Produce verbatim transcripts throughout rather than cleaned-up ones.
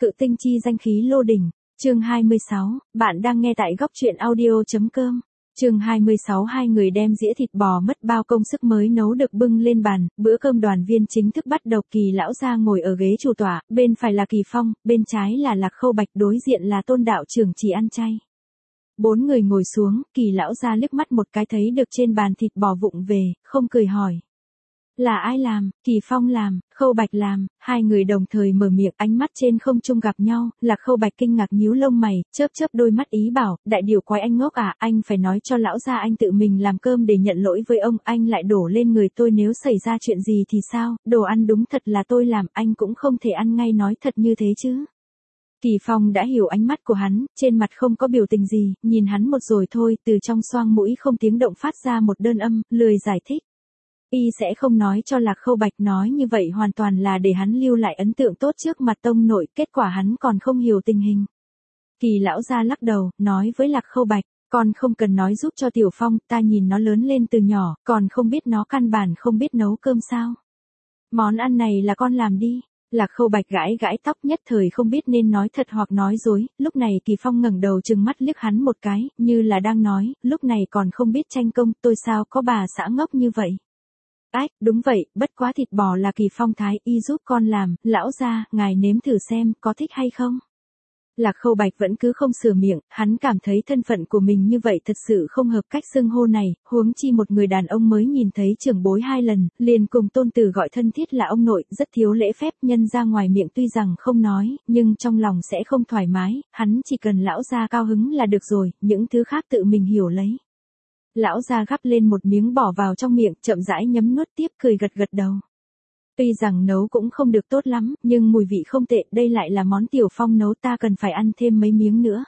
Cự tinh chi danh khí lô đỉnh. Chương hai mươi sáu, bạn đang nghe tại góc truyện audio.com. Chương hai mươi sáu, hai người đem dĩa thịt bò mất bao công sức mới nấu được bưng lên bàn, bữa cơm đoàn viên chính thức bắt đầu. Kỳ lão gia ngồi ở ghế chủ tọa, bên phải là Kỳ Phong, bên trái là Lạc Khâu Bạch, đối diện là Tôn đạo trưởng chỉ ăn chay. Bốn người ngồi xuống, Kỳ lão gia liếc mắt một cái thấy được trên bàn thịt bò vụng về, không cười hỏi. Là ai làm? Kỳ Phong làm, Khâu Bạch làm, hai người đồng thời mở miệng, ánh mắt trên không trung gặp nhau, Lạc Khâu Bạch kinh ngạc nhíu lông mày, chớp chớp đôi mắt ý bảo, đại điều quái anh ngốc à, anh phải nói cho lão gia anh tự mình làm cơm để nhận lỗi với ông, anh lại đổ lên người tôi, nếu xảy ra chuyện gì thì sao, đồ ăn đúng thật là tôi làm, anh cũng không thể ăn ngay nói thật như thế chứ. Kỳ Phong đã hiểu ánh mắt của hắn, trên mặt không có biểu tình gì, nhìn hắn một rồi thôi, từ trong xoang mũi không tiếng động phát ra một đơn âm, lười giải thích. Y sẽ không nói cho Lạc Khâu Bạch, nói như vậy hoàn toàn là để hắn lưu lại ấn tượng tốt trước mặt tông nội, kết quả hắn còn không hiểu tình hình. Kỳ lão gia lắc đầu, nói với Lạc Khâu Bạch, con không cần nói giúp cho Tiểu Phong, ta nhìn nó lớn lên từ nhỏ, còn không biết nó căn bản không biết nấu cơm sao. Món ăn này là con làm đi. Lạc Khâu Bạch gãi gãi tóc, nhất thời không biết nên nói thật hoặc nói dối, lúc này Kỳ Phong ngẩng đầu trừng mắt liếc hắn một cái, như là đang nói, lúc này còn không biết tranh công, tôi sao có bà xã ngốc như vậy. Ách, đúng vậy, bất quá thịt bò là Kỳ Phong thái y giúp con làm, lão gia, ngài nếm thử xem, có thích hay không? Lạc Khâu Bạch vẫn cứ không sửa miệng, hắn cảm thấy thân phận của mình như vậy thật sự không hợp cách xưng hô này, huống chi một người đàn ông mới nhìn thấy trưởng bối hai lần, liền cùng tôn tử gọi thân thiết là ông nội, rất thiếu lễ phép, nhân ra ngoài miệng tuy rằng không nói, nhưng trong lòng sẽ không thoải mái, hắn chỉ cần lão gia cao hứng là được rồi, những thứ khác tự mình hiểu lấy. Lão gia gắp lên một miếng bỏ vào trong miệng, chậm rãi nhấm nuốt tiếp, cười gật gật đầu. Tuy rằng nấu cũng không được tốt lắm, nhưng mùi vị không tệ, đây lại là món Tiểu Phong nấu, ta cần phải ăn thêm mấy miếng nữa.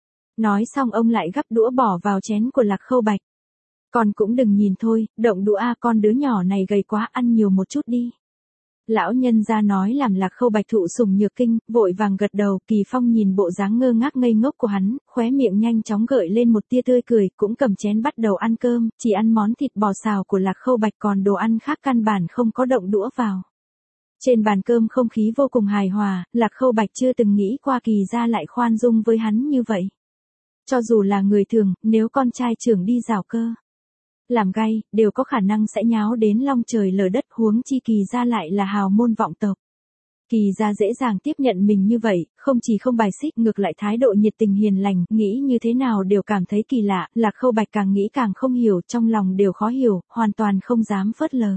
Nói xong ông lại gắp đũa bỏ vào chén của Lạc Khâu Bạch. Con cũng đừng nhìn thôi, động đũa a, con đứa nhỏ này gầy quá, ăn nhiều một chút đi. Lão nhân gia nói làm Lạc Khâu Bạch thụ sủng nhược kinh, vội vàng gật đầu. Kỳ Phong nhìn bộ dáng ngơ ngác ngây ngốc của hắn, khóe miệng nhanh chóng gợi lên một tia tươi cười, cũng cầm chén bắt đầu ăn cơm, chỉ ăn món thịt bò xào của Lạc Khâu Bạch, còn đồ ăn khác căn bản không có động đũa vào. Trên bàn cơm không khí vô cùng hài hòa, Lạc Khâu Bạch chưa từng nghĩ qua Kỳ gia lại khoan dung với hắn như vậy. Cho dù là người thường, nếu con trai trưởng đi rào cơ làm gay, đều có khả năng sẽ nháo đến long trời lở đất, huống chi Kỳ gia lại là hào môn vọng tộc. Kỳ gia dễ dàng tiếp nhận mình như vậy, không chỉ không bài xích, ngược lại thái độ nhiệt tình hiền lành, nghĩ như thế nào đều cảm thấy kỳ lạ, Lạc Khâu Bạch càng nghĩ càng không hiểu, trong lòng đều khó hiểu, hoàn toàn không dám phớt lờ.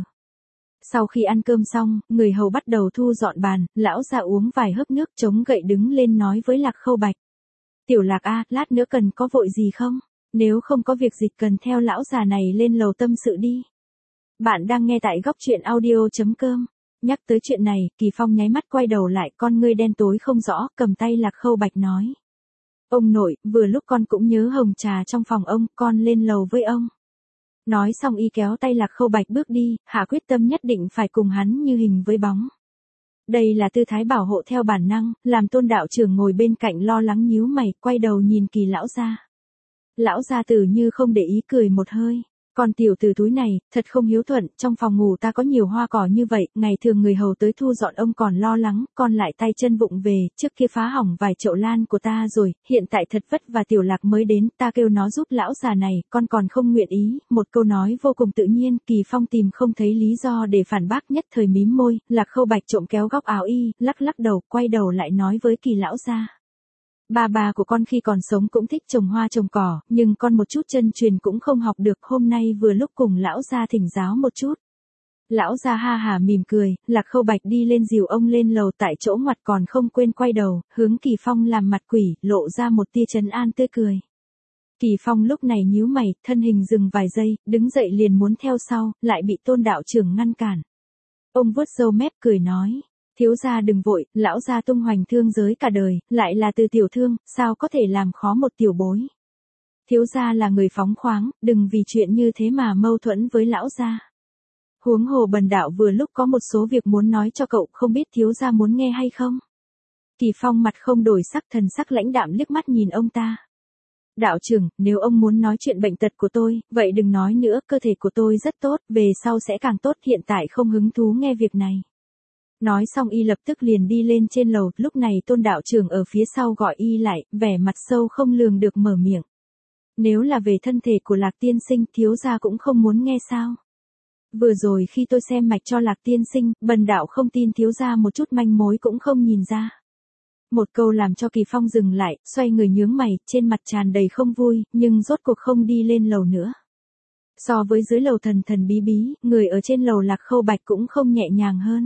Sau khi ăn cơm xong, người hầu bắt đầu thu dọn bàn, lão già uống vài hớp nước, chống gậy đứng lên nói với Lạc Khâu Bạch. Tiểu Lạc a, lát nữa cần có vội gì không? Nếu không có việc gì cần theo lão già này lên lầu tâm sự đi. Bạn đang nghe tại góc truyện audio.com. Nhắc tới chuyện này, Kỳ Phong nháy mắt quay đầu lại, con ngươi đen tối không rõ, cầm tay Lạc Khâu Bạch nói. Ông nội, vừa lúc con cũng nhớ hồng trà trong phòng ông, con lên lầu với ông. Nói xong y kéo tay Lạc Khâu Bạch bước đi, hạ quyết tâm nhất định phải cùng hắn như hình với bóng. Đây là tư thái bảo hộ theo bản năng, làm Tôn đạo trưởng ngồi bên cạnh lo lắng nhíu mày, quay đầu nhìn Kỳ lão gia. Lão gia tử như không để ý cười một hơi. Con tiểu tử túi này, thật không hiếu thuận, trong phòng ngủ ta có nhiều hoa cỏ như vậy, ngày thường người hầu tới thu dọn ông còn lo lắng, con lại tay chân vụng về, trước kia phá hỏng vài chậu lan của ta rồi, hiện tại thật vất và Tiểu Lạc mới đến, ta kêu nó giúp lão già này, con còn không nguyện ý, một câu nói vô cùng tự nhiên, Kỳ Phong tìm không thấy lý do để phản bác, nhất thời mím môi, Lạc Khâu Bạch trộm kéo góc áo y, lắc lắc đầu, quay đầu lại nói với Kỳ lão gia. Ba bà của con khi còn sống cũng thích trồng hoa trồng cỏ, nhưng con một chút chân truyền cũng không học được, hôm nay vừa lúc cùng lão gia thỉnh giáo một chút. Lão gia ha hả mỉm cười, Lạc Khâu Bạch đi lên dìu ông lên lầu, tại chỗ ngoặt còn không quên quay đầu, hướng Kỳ Phong làm mặt quỷ, lộ ra một tia trấn an tươi cười. Kỳ Phong lúc này nhíu mày, thân hình dừng vài giây, đứng dậy liền muốn theo sau, lại bị Tôn đạo trưởng ngăn cản. Ông vuốt râu mép cười nói. Thiếu gia đừng vội, lão gia tung hoành thương giới cả đời, lại là từ tiểu thương, sao có thể làm khó một tiểu bối. Thiếu gia là người phóng khoáng, đừng vì chuyện như thế mà mâu thuẫn với lão gia. Huống hồ bần đạo vừa lúc có một số việc muốn nói cho cậu, không biết thiếu gia muốn nghe hay không. Kỳ Phong mặt không đổi sắc, thần sắc lãnh đạm liếc mắt nhìn ông ta. Đạo trưởng, nếu ông muốn nói chuyện bệnh tật của tôi, vậy đừng nói nữa, cơ thể của tôi rất tốt, về sau sẽ càng tốt, hiện tại không hứng thú nghe việc này. Nói xong y lập tức liền đi lên trên lầu, lúc này Tôn đạo trưởng ở phía sau gọi y lại, vẻ mặt sâu không lường được mở miệng. Nếu là về thân thể của Lạc tiên sinh, thiếu gia cũng không muốn nghe sao? Vừa rồi khi tôi xem mạch cho Lạc tiên sinh, bần đạo không tin thiếu gia một chút manh mối cũng không nhìn ra. Một câu làm cho Kỳ Phong dừng lại, xoay người nhướng mày, trên mặt tràn đầy không vui, nhưng rốt cuộc không đi lên lầu nữa. So với dưới lầu thần thần bí bí, người ở trên lầu Lạc Khâu Bạch cũng không nhẹ nhàng hơn.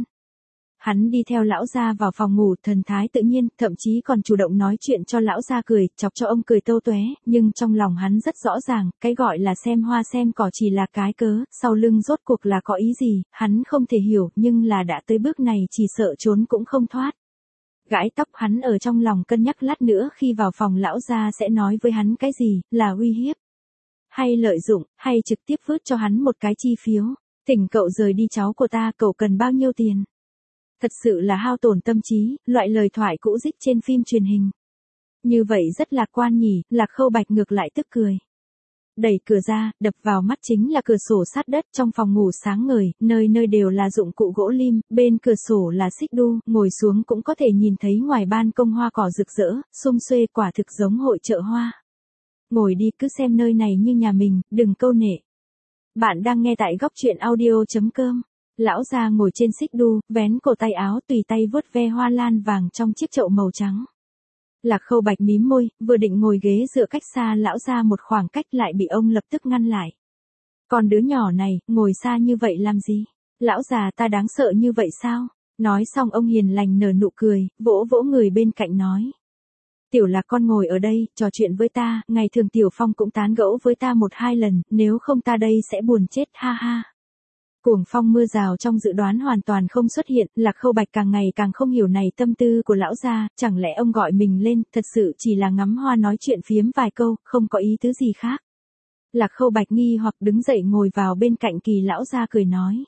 Hắn đi theo lão gia vào phòng ngủ, thần thái tự nhiên, thậm chí còn chủ động nói chuyện cho lão gia cười, chọc cho ông cười tâu tóe, nhưng trong lòng hắn rất rõ ràng, cái gọi là xem hoa xem cỏ chỉ là cái cớ, sau lưng rốt cuộc là có ý gì, hắn không thể hiểu, nhưng là đã tới bước này chỉ sợ trốn cũng không thoát. Gãi tóc hắn ở trong lòng cân nhắc lát nữa khi vào phòng lão gia sẽ nói với hắn cái gì, là uy hiếp, hay lợi dụng, hay trực tiếp vứt cho hắn một cái chi phiếu, thỉnh cậu rời đi cháu của ta, cậu cần bao nhiêu tiền. Thật sự là hao tổn tâm trí, loại lời thoại cũ dích trên phim truyền hình. Như vậy rất lạc quan nhỉ, Lạc Khâu Bạch ngược lại tức cười. Đẩy cửa ra, đập vào mắt chính là cửa sổ sát đất, trong phòng ngủ sáng ngời, nơi nơi đều là dụng cụ gỗ lim, bên cửa sổ là xích đu, ngồi xuống cũng có thể nhìn thấy ngoài ban công hoa cỏ rực rỡ, sum xuê, quả thực giống hội chợ hoa. Ngồi đi, cứ xem nơi này như nhà mình, đừng câu nệ. Bạn đang nghe tại góc truyện audio chấm com. Lão già ngồi trên xích đu, vén cổ tay áo, tùy tay vuốt ve hoa lan vàng trong chiếc chậu màu trắng. Lạc Khâu Bạch mím môi, vừa định ngồi ghế dựa cách xa lão già một khoảng cách lại bị ông lập tức ngăn lại. Còn đứa nhỏ này, ngồi xa như vậy làm gì? Lão già ta đáng sợ như vậy sao? Nói xong ông hiền lành nở nụ cười, vỗ vỗ người bên cạnh nói. Tiểu Lạc con ngồi ở đây, trò chuyện với ta, ngày thường Tiểu Phong cũng tán gẫu với ta một hai lần, nếu không ta đây sẽ buồn chết, ha ha. Cuồng phong mưa rào trong dự đoán hoàn toàn không xuất hiện, Lạc Khâu Bạch càng ngày càng không hiểu này tâm tư của lão gia, chẳng lẽ ông gọi mình lên, thật sự chỉ là ngắm hoa nói chuyện phiếm vài câu, không có ý tứ gì khác. Lạc Khâu Bạch nghi hoặc đứng dậy ngồi vào bên cạnh Kỳ lão gia cười nói.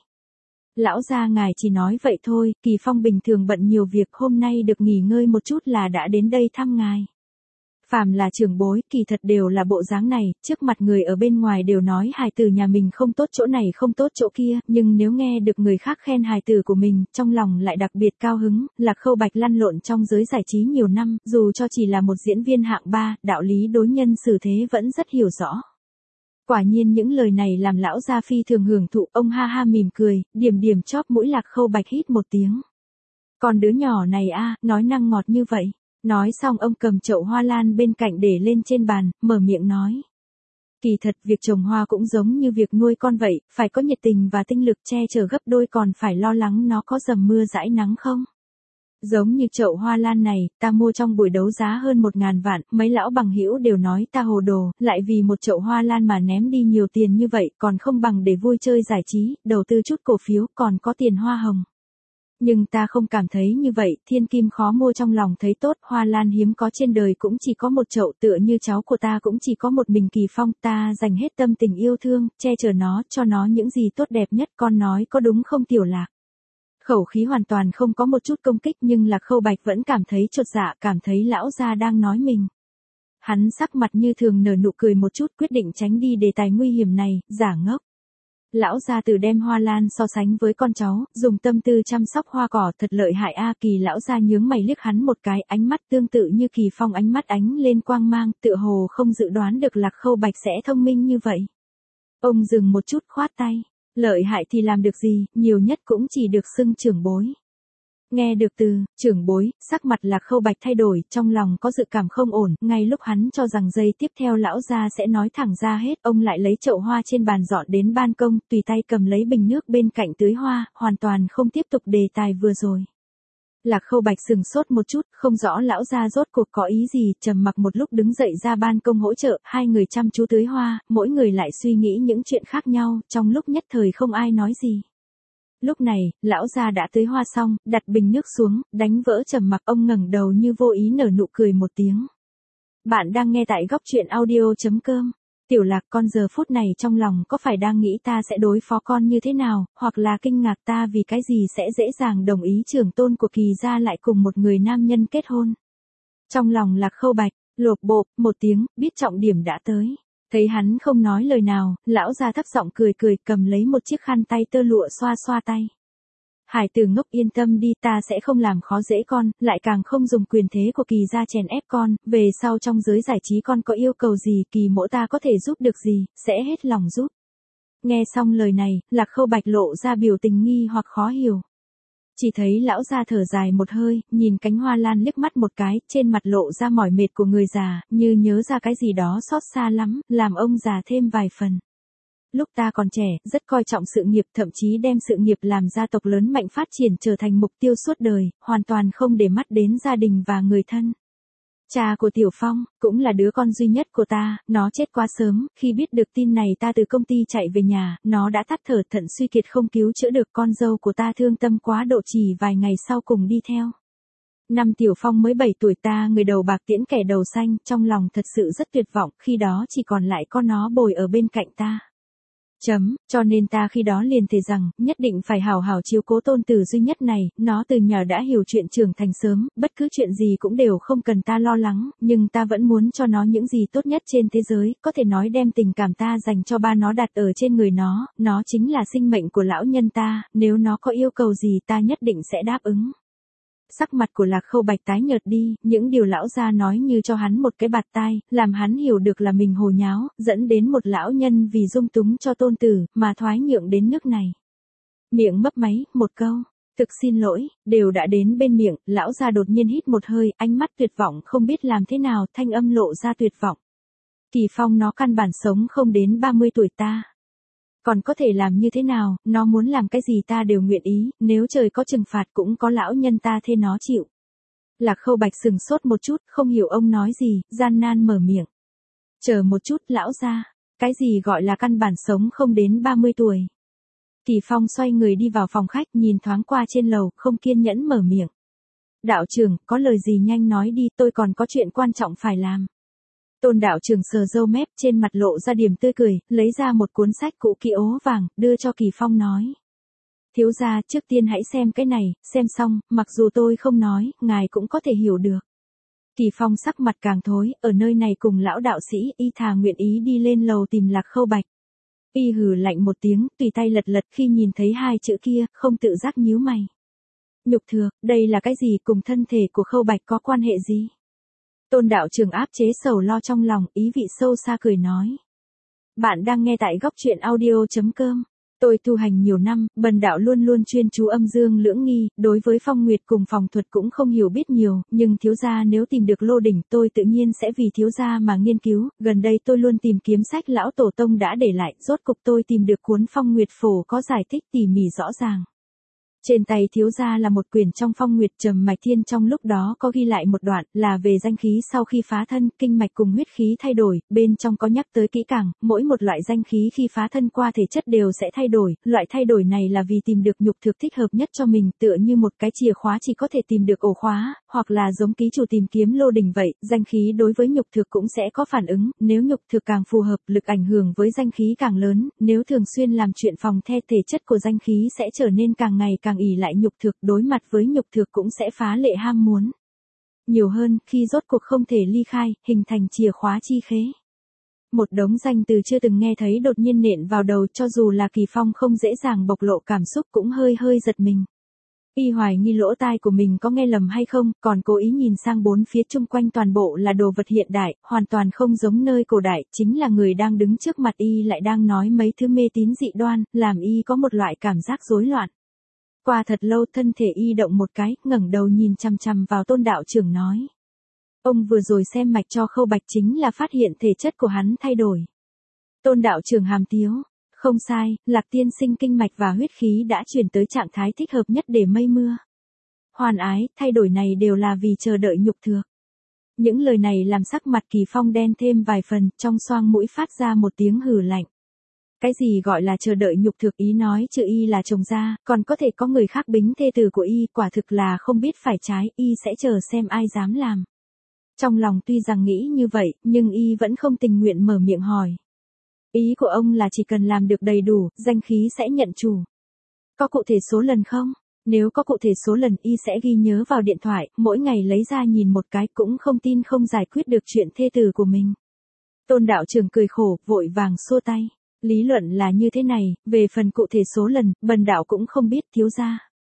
Lão gia ngài chỉ nói vậy thôi, Kỳ Phong bình thường bận nhiều việc, hôm nay được nghỉ ngơi một chút là đã đến đây thăm ngài. Phàm là trưởng bối, kỳ thật đều là bộ dáng này, trước mặt người ở bên ngoài đều nói hài tử nhà mình không tốt chỗ này không tốt chỗ kia, nhưng nếu nghe được người khác khen hài tử của mình, trong lòng lại đặc biệt cao hứng. Lạc Khâu Bạch lăn lộn trong giới giải trí nhiều năm, dù cho chỉ là một diễn viên hạng ba, đạo lý đối nhân xử thế vẫn rất hiểu rõ. Quả nhiên những lời này làm lão gia phi thường hưởng thụ, ông ha ha mỉm cười, điểm điểm chóp mũi Lạc Khâu Bạch hít một tiếng. Còn đứa nhỏ này a, nói năng ngọt như vậy. Nói xong ông cầm chậu hoa lan bên cạnh để lên trên bàn, mở miệng nói. Kỳ thật việc trồng hoa cũng giống như việc nuôi con vậy, phải có nhiệt tình và tinh lực che chở gấp đôi, còn phải lo lắng nó có dầm mưa dãi nắng không. Giống như chậu hoa lan này, ta mua trong buổi đấu giá hơn một ngàn vạn, mấy lão bằng hữu đều nói ta hồ đồ, lại vì một chậu hoa lan mà ném đi nhiều tiền như vậy, còn không bằng để vui chơi giải trí, đầu tư chút cổ phiếu, còn có tiền hoa hồng. Nhưng ta không cảm thấy như vậy, thiên kim khó mua, trong lòng thấy tốt, hoa lan hiếm có trên đời cũng chỉ có một chậu, tựa như cháu của ta cũng chỉ có một mình Kỳ Phong, ta dành hết tâm tình yêu thương, che chở nó, cho nó những gì tốt đẹp nhất, con nói có đúng không Tiểu Lạc? Khẩu khí hoàn toàn không có một chút công kích, nhưng Lạc Khâu Bạch vẫn cảm thấy chột dạ, cảm thấy lão gia đang nói mình. Hắn sắc mặt như thường nở nụ cười một chút, quyết định tránh đi đề tài nguy hiểm này, giả ngốc. Lão gia tử đem hoa lan so sánh với con cháu, dùng tâm tư chăm sóc hoa cỏ, thật lợi hại a. Kỳ lão gia nhướng mày liếc hắn một cái, ánh mắt tương tự như Kỳ Phong, ánh mắt ánh lên quang mang, tựa hồ không dự đoán được Lạc Khâu Bạch sẽ thông minh như vậy. Ông dừng một chút khoát tay, lợi hại thì làm được gì, nhiều nhất cũng chỉ được xưng trưởng bối. Nghe được từ trưởng bối, sắc mặt Lạc Khâu Bạch thay đổi, trong lòng có dự cảm không ổn, ngay lúc hắn cho rằng giây tiếp theo lão gia sẽ nói thẳng ra hết, ông lại lấy chậu hoa trên bàn dọn đến ban công, tùy tay cầm lấy bình nước bên cạnh tưới hoa, hoàn toàn không tiếp tục đề tài vừa rồi. Lạc Khâu Bạch sừng sốt một chút, không rõ lão gia rốt cuộc có ý gì, trầm mặc một lúc đứng dậy ra ban công hỗ trợ, hai người chăm chú tưới hoa, mỗi người lại suy nghĩ những chuyện khác nhau, trong lúc nhất thời không ai nói gì. Lúc này, lão gia đã tưới hoa xong, đặt bình nước xuống, đánh vỡ trầm mặc, ông ngẩng đầu như vô ý nở nụ cười một tiếng. Bạn đang nghe tại góc truyện audio chấm com. Tiểu Lạc, con giờ phút này trong lòng có phải đang nghĩ ta sẽ đối phó con như thế nào, hoặc là kinh ngạc ta vì cái gì sẽ dễ dàng đồng ý trưởng tôn của Kỳ gia lại cùng một người nam nhân kết hôn. Trong lòng Lạc Khâu Bạch, lộp bộp, một tiếng, biết trọng điểm đã tới. Thấy hắn không nói lời nào, lão gia thấp giọng cười cười, cầm lấy một chiếc khăn tay tơ lụa xoa xoa tay. Hải tử ngốc yên tâm đi, ta sẽ không làm khó dễ con, lại càng không dùng quyền thế của Kỳ gia chèn ép con, về sau trong giới giải trí con có yêu cầu gì Kỳ mỗ ta có thể giúp được gì, sẽ hết lòng giúp. Nghe xong lời này, Lạc Khâu Bạch lộ ra biểu tình nghi hoặc khó hiểu. Chỉ thấy lão già thở dài một hơi, nhìn cánh hoa lan liếc mắt một cái, trên mặt lộ ra mỏi mệt của người già, như nhớ ra cái gì đó xót xa lắm, làm ông già thêm vài phần. Lúc ta còn trẻ, rất coi trọng sự nghiệp, thậm chí đem sự nghiệp làm gia tộc lớn mạnh phát triển trở thành mục tiêu suốt đời, hoàn toàn không để mắt đến gia đình và người thân. Cha của Tiểu Phong, cũng là đứa con duy nhất của ta, nó chết quá sớm, khi biết được tin này ta từ công ty chạy về nhà, nó đã tắt thở thận suy kiệt không cứu chữa được, con dâu của ta thương tâm quá độ chỉ vài ngày sau cùng đi theo. Năm Tiểu Phong mới bảy tuổi ta người đầu bạc tiễn kẻ đầu xanh, trong lòng thật sự rất tuyệt vọng, khi đó chỉ còn lại con nó bồi ở bên cạnh ta. Chấm, cho nên ta khi đó liền thề rằng, nhất định phải hào hào chiếu cố tôn tử duy nhất này, nó từ nhỏ đã hiểu chuyện trưởng thành sớm, bất cứ chuyện gì cũng đều không cần ta lo lắng, nhưng ta vẫn muốn cho nó những gì tốt nhất trên thế giới, có thể nói đem tình cảm ta dành cho ba nó đặt ở trên người nó, nó chính là sinh mệnh của lão nhân ta, nếu nó có yêu cầu gì ta nhất định sẽ đáp ứng. Sắc mặt của Lạc Khâu Bạch tái nhợt đi, những điều lão gia nói như cho hắn một cái bạt tai, làm hắn hiểu được là mình hồ nháo, dẫn đến một lão nhân vì dung túng cho tôn tử, mà thoái nhượng đến nước này. Miệng mấp máy, một câu, thực xin lỗi, đều đã đến bên miệng, lão gia đột nhiên hít một hơi, ánh mắt tuyệt vọng không biết làm thế nào, thanh âm lộ ra tuyệt vọng. Kỳ Phong nó căn bản sống không đến ba mươi tuổi ta. Còn có thể làm như thế nào, nó muốn làm cái gì ta đều nguyện ý, nếu trời có trừng phạt cũng có lão nhân ta thê nó chịu. Lạc Khâu Bạch sừng sốt một chút, không hiểu ông nói gì, gian nan mở miệng. Chờ một chút, lão gia, cái gì gọi là căn bản sống không đến ba mươi tuổi. Kỳ Phong xoay người đi vào phòng khách, nhìn thoáng qua trên lầu, không kiên nhẫn mở miệng. Đạo trưởng, có lời gì nhanh nói đi, tôi còn có chuyện quan trọng phải làm. Tôn đạo trưởng sờ râu mép, trên mặt lộ ra điểm tươi cười, lấy ra một cuốn sách cũ kỹ ố vàng, đưa cho Kỳ Phong nói. Thiếu gia, trước tiên hãy xem cái này, xem xong, mặc dù tôi không nói, ngài cũng có thể hiểu được. Kỳ Phong sắc mặt càng thối, ở nơi này cùng lão đạo sĩ, y thà nguyện ý đi lên lầu tìm Lạc Khâu Bạch. Y hừ lạnh một tiếng, tùy tay lật lật khi nhìn thấy hai chữ kia, không tự giác nhíu mày. Nhục thừa, đây là cái gì, cùng thân thể của Khâu Bạch có quan hệ gì? Tôn đạo trưởng áp chế sầu lo trong lòng, ý vị sâu xa cười nói. Bạn đang nghe tại góc truyện audio chấm com. Tôi tu hành nhiều năm, bần đạo luôn luôn chuyên chú âm dương lưỡng nghi, đối với phong nguyệt cùng phòng thuật cũng không hiểu biết nhiều, nhưng thiếu gia nếu tìm được lô đỉnh tôi tự nhiên sẽ vì thiếu gia mà nghiên cứu, gần đây tôi luôn tìm kiếm sách lão tổ tông đã để lại, rốt cục tôi tìm được cuốn phong nguyệt phổ có giải thích tỉ mỉ rõ ràng. Trên tay thiếu gia là một quyển trong phong nguyệt trầm mạch thiên, trong lúc đó có ghi lại một đoạn là về danh khí sau khi phá thân, kinh mạch cùng huyết khí thay đổi, bên trong có nhắc tới kỹ càng, mỗi một loại danh khí khi phá thân qua thể chất đều sẽ thay đổi, loại thay đổi này là vì tìm được nhục thực thích hợp nhất cho mình, tựa như một cái chìa khóa chỉ có thể tìm được ổ khóa, hoặc là giống ký chủ tìm kiếm lô đỉnh vậy, danh khí đối với nhục thực cũng sẽ có phản ứng, nếu nhục thực càng phù hợp, lực ảnh hưởng với danh khí càng lớn, nếu thường xuyên làm chuyện phòng the thể chất của danh khí sẽ trở nên càng ngày càng ỷ lại nhục thực, đối mặt với nhục thực cũng sẽ phá lệ ham muốn. Nhiều hơn, khi rốt cuộc không thể ly khai, hình thành chìa khóa chi khế. Một đống danh từ chưa từng nghe thấy đột nhiên nện vào đầu, cho dù là Kỳ Phong không dễ dàng bộc lộ cảm xúc cũng hơi hơi giật mình. Y hoài nghi lỗ tai của mình có nghe lầm hay không, còn cố ý nhìn sang bốn phía chung quanh, toàn bộ là đồ vật hiện đại, hoàn toàn không giống nơi cổ đại, chính là người đang đứng trước mặt Y lại đang nói mấy thứ mê tín dị đoan, làm Y có một loại cảm giác rối loạn. Qua thật lâu thân thể Y động một cái, ngẩng đầu nhìn chằm chằm vào Tôn đạo trưởng nói. Ông vừa rồi xem mạch cho Khâu Bạch chính là phát hiện thể chất của hắn thay đổi. Tôn đạo trưởng hàm tiếu. Không sai, Lạc tiên sinh kinh mạch và huyết khí đã chuyển tới trạng thái thích hợp nhất để mây mưa. Hoàn ái, thay đổi này đều là vì chờ đợi nhục thực. Những lời này làm sắc mặt Kỳ Phong đen thêm vài phần, trong xoang mũi phát ra một tiếng hừ lạnh. Cái gì gọi là chờ đợi nhục thực, ý nói chữ Y là chồng ra, còn có thể có người khác bính thê tử của Y, quả thực là không biết phải trái, Y sẽ chờ xem ai dám làm. Trong lòng tuy rằng nghĩ như vậy, nhưng Y vẫn không tình nguyện mở miệng hỏi. Ý của ông là chỉ cần làm được đầy đủ, danh khí sẽ nhận chủ. Có cụ thể số lần không? Nếu có cụ thể số lần Y sẽ ghi nhớ vào điện thoại, mỗi ngày lấy ra nhìn một cái, cũng không tin không giải quyết được chuyện thê tử của mình. Tôn đạo trưởng cười khổ, vội vàng xua tay. Lý luận là như thế này, về phần cụ thể số lần, bần đạo cũng không biết thiếu gia.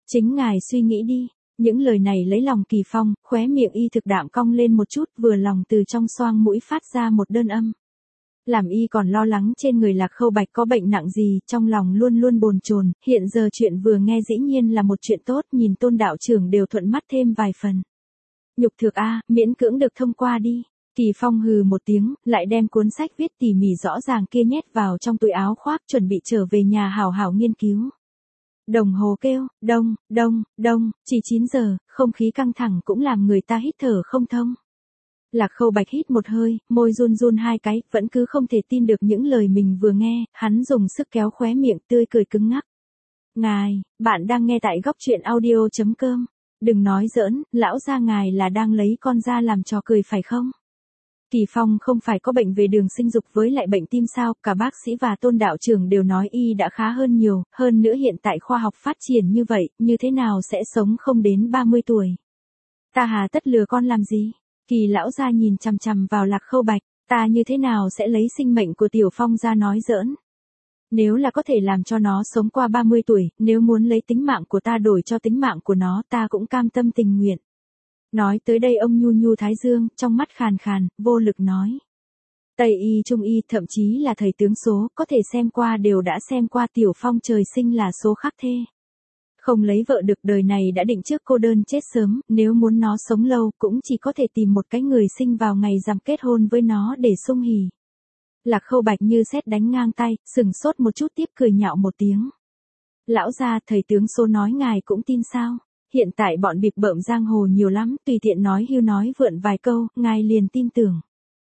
Chính ngài suy nghĩ đi. Những lời này lấy lòng Kỳ Phong, khóe miệng y thực đạm cong lên một chút, vừa lòng từ trong xoang mũi phát ra một đơn âm. Làm y còn lo lắng trên người Lạc Khâu Bạch có bệnh nặng gì, trong lòng luôn luôn bồn chồn, hiện giờ chuyện vừa nghe dĩ nhiên là một chuyện tốt, nhìn Tôn đạo trưởng đều thuận mắt thêm vài phần. Nhục thược a, miễn cưỡng được thông qua đi. Kỳ Phong hừ một tiếng, lại đem cuốn sách viết tỉ mỉ rõ ràng kia nhét vào trong túi áo khoác, chuẩn bị trở về nhà hảo hảo nghiên cứu. Đồng hồ kêu, đông, đông, đông, chỉ chín giờ, không khí căng thẳng cũng làm người ta hít thở không thông. Lạc Khâu Bạch hít một hơi, môi run run hai cái, vẫn cứ không thể tin được những lời mình vừa nghe, hắn dùng sức kéo khóe miệng tươi cười cứng ngắc. Ngài, bạn đang nghe tại góc truyện audio chấm com. Đừng nói giỡn, lão gia ngài là đang lấy con ra làm trò cười phải không? Kỳ Phong không phải có bệnh về đường sinh dục với lại bệnh tim sao, cả bác sĩ và Tôn đạo trưởng đều nói y đã khá hơn nhiều, hơn nữa hiện tại khoa học phát triển như vậy, như thế nào sẽ sống không đến ba mươi tuổi. Ta hà tất lừa con làm gì? Kỳ lão gia nhìn chằm chằm vào Lạc Khâu Bạch, ta như thế nào sẽ lấy sinh mệnh của Tiểu Phong ra nói giỡn? Nếu là có thể làm cho nó sống qua ba mươi tuổi, nếu muốn lấy tính mạng của ta đổi cho tính mạng của nó, ta cũng cam tâm tình nguyện. Nói tới đây ông nhu nhu thái dương, trong mắt khàn khàn, vô lực nói. Tây y trung y, thậm chí là thầy tướng số, có thể xem qua đều đã xem qua Tiểu Phong trời sinh là số khắc thê. Không lấy vợ được, đời này đã định trước cô đơn chết sớm, nếu muốn nó sống lâu cũng chỉ có thể tìm một cái người sinh vào ngày rằm kết hôn với nó để sung hỉ. Lạc Khâu Bạch như sét đánh ngang tay, sừng sốt một chút tiếp cười nhạo một tiếng. Lão gia, thầy tướng số nói ngài cũng tin sao? Hiện tại bọn bịp bợm giang hồ nhiều lắm, tùy tiện nói hưu nói vượn vài câu, ngài liền tin tưởng.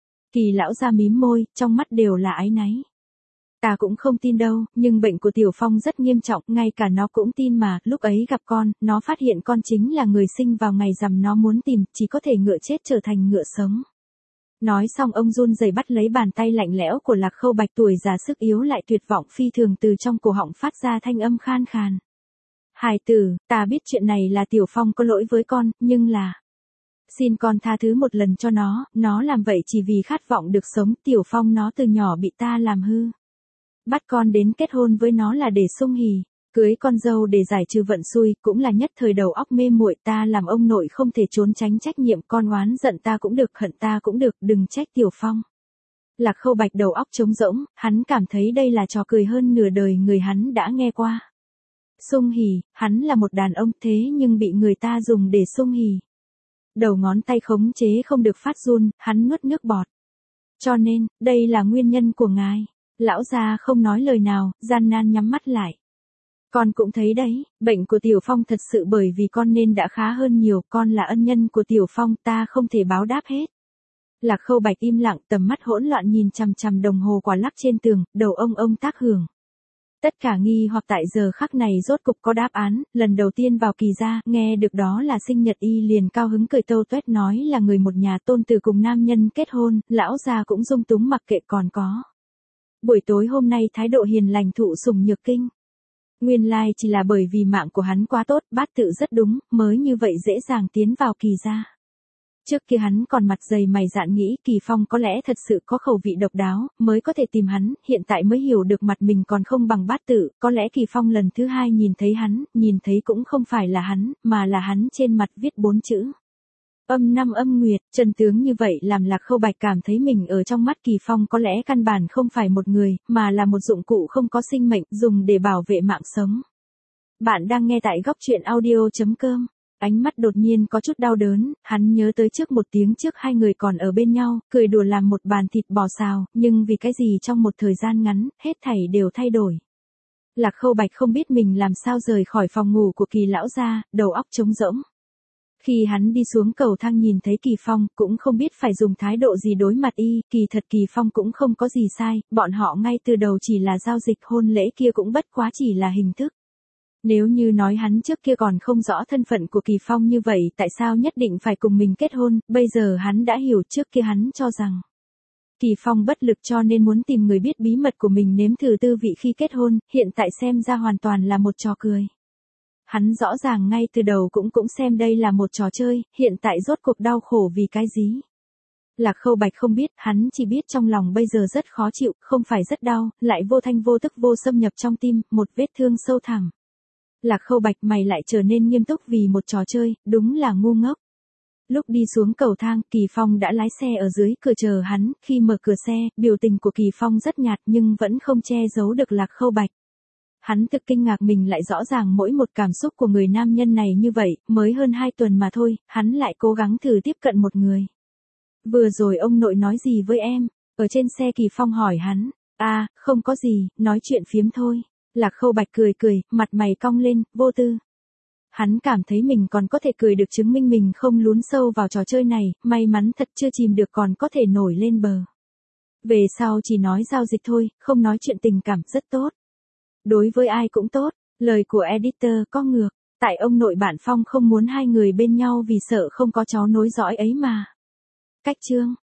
Kỳ lão gia mím môi, trong mắt đều là áy náy. Ta cũng không tin đâu, nhưng bệnh của Tiểu Phong rất nghiêm trọng, ngay cả nó cũng tin mà, lúc ấy gặp con, nó phát hiện con chính là người sinh vào ngày rằm nó muốn tìm, chỉ có thể ngựa chết trở thành ngựa sống. Nói xong ông run rẩy bắt lấy bàn tay lạnh lẽo của Lạc Khâu Bạch, tuổi già sức yếu lại tuyệt vọng phi thường từ trong cổ họng phát ra thanh âm khan khàn. Hài tử, ta biết chuyện này là Tiểu Phong có lỗi với con, nhưng là... Xin con tha thứ một lần cho nó, nó làm vậy chỉ vì khát vọng được sống, Tiểu Phong nó từ nhỏ bị ta làm hư. Bắt con đến kết hôn với nó là để sung hỉ, cưới con dâu để giải trừ vận xui, cũng là nhất thời đầu óc mê muội, ta làm ông nội không thể trốn tránh trách nhiệm, con oán giận ta cũng được, hận ta cũng được, đừng trách Tiểu Phong. Lạc Khâu Bạch đầu óc trống rỗng, hắn cảm thấy đây là trò cười hơn nửa đời người hắn đã nghe qua. Sung hỉ, hắn là một đàn ông thế nhưng bị người ta dùng để sung hỉ. Đầu ngón tay khống chế không được phát run, hắn nuốt nước bọt. Cho nên, đây là nguyên nhân của ngài. Lão già không nói lời nào, gian nan nhắm mắt lại. Con cũng thấy đấy, bệnh của Tiểu Phong thật sự bởi vì con nên đã khá hơn nhiều, con là ân nhân của Tiểu Phong, ta không thể báo đáp hết. Lạc Khâu Bạch im lặng, tầm mắt hỗn loạn nhìn chằm chằm đồng hồ quả lắc trên tường, đầu ông ông tác hưởng. Tất cả nghi hoặc tại giờ khắc này rốt cục có đáp án, lần đầu tiên vào Kỳ gia, nghe được đó là sinh nhật y liền cao hứng cười tâu tuét nói là người một nhà Tôn từ cùng nam nhân kết hôn, lão già cũng dung túng mặc kệ còn có. Buổi tối hôm nay thái độ hiền lành thụ sủng nhược kinh. Nguyên lai chỉ là bởi vì mạng của hắn quá tốt, bát tự rất đúng, mới như vậy dễ dàng tiến vào Kỳ gia. Trước kia hắn còn mặt dày mày dạn nghĩ Kỳ Phong có lẽ thật sự có khẩu vị độc đáo, mới có thể tìm hắn, hiện tại mới hiểu được mặt mình còn không bằng bát tự, có lẽ Kỳ Phong lần thứ hai nhìn thấy hắn, nhìn thấy cũng không phải là hắn, mà là hắn trên mặt viết bốn chữ. Âm năm âm nguyệt, chân tướng như vậy làm Lạc Khâu Bạch cảm thấy mình ở trong mắt Kỳ Phong có lẽ căn bản không phải một người, mà là một dụng cụ không có sinh mệnh, dùng để bảo vệ mạng sống. Bạn đang nghe tại góc truyện audio chấm com. Ánh mắt đột nhiên có chút đau đớn, hắn nhớ tới trước một tiếng trước hai người còn ở bên nhau, cười đùa làm một bàn thịt bò xào, nhưng vì cái gì trong một thời gian ngắn, hết thảy đều thay đổi. Lạc Khâu Bạch không biết mình làm sao rời khỏi phòng ngủ của Kỳ lão gia, đầu óc trống rỗng. Khi hắn đi xuống cầu thang nhìn thấy Kỳ Phong, cũng không biết phải dùng thái độ gì đối mặt y, kỳ thật Kỳ Phong cũng không có gì sai, bọn họ ngay từ đầu chỉ là giao dịch hôn lễ kia cũng bất quá chỉ là hình thức. Nếu như nói hắn trước kia còn không rõ thân phận của Kỳ Phong như vậy, tại sao nhất định phải cùng mình kết hôn, bây giờ hắn đã hiểu, trước kia hắn cho rằng Kỳ Phong bất lực cho nên muốn tìm người biết bí mật của mình nếm thử tư vị khi kết hôn, hiện tại xem ra hoàn toàn là một trò cười. Hắn rõ ràng ngay từ đầu cũng cũng xem đây là một trò chơi, hiện tại rốt cuộc đau khổ vì cái gì. Lạc Khâu Bạch không biết, hắn chỉ biết trong lòng bây giờ rất khó chịu, không phải rất đau, lại vô thanh vô tức vô xâm nhập trong tim, một vết thương sâu thẳm. Lạc Khâu Bạch, mày lại trở nên nghiêm túc vì một trò chơi, đúng là ngu ngốc. Lúc đi xuống cầu thang, Kỳ Phong đã lái xe ở dưới cửa chờ hắn, khi mở cửa xe, biểu tình của Kỳ Phong rất nhạt nhưng vẫn không che giấu được Lạc Khâu Bạch. Hắn thực kinh ngạc mình lại rõ ràng mỗi một cảm xúc của người nam nhân này như vậy, mới hơn hai tuần mà thôi, hắn lại cố gắng thử tiếp cận một người. Vừa rồi ông nội nói gì với em? Ở trên xe Kỳ Phong hỏi hắn. À, không có gì, nói chuyện phiếm thôi. Lạc Khâu Bạch cười cười, mặt mày cong lên, vô tư. Hắn cảm thấy mình còn có thể cười được chứng minh mình không lún sâu vào trò chơi này, may mắn thật chưa chìm được còn có thể nổi lên bờ. Về sau chỉ nói giao dịch thôi, không nói chuyện tình cảm, rất tốt. Đối với ai cũng tốt, lời của editor có ngược, tại ông nội bạn Phong không muốn hai người bên nhau vì sợ không có cháu nối dõi ấy mà. Cách chương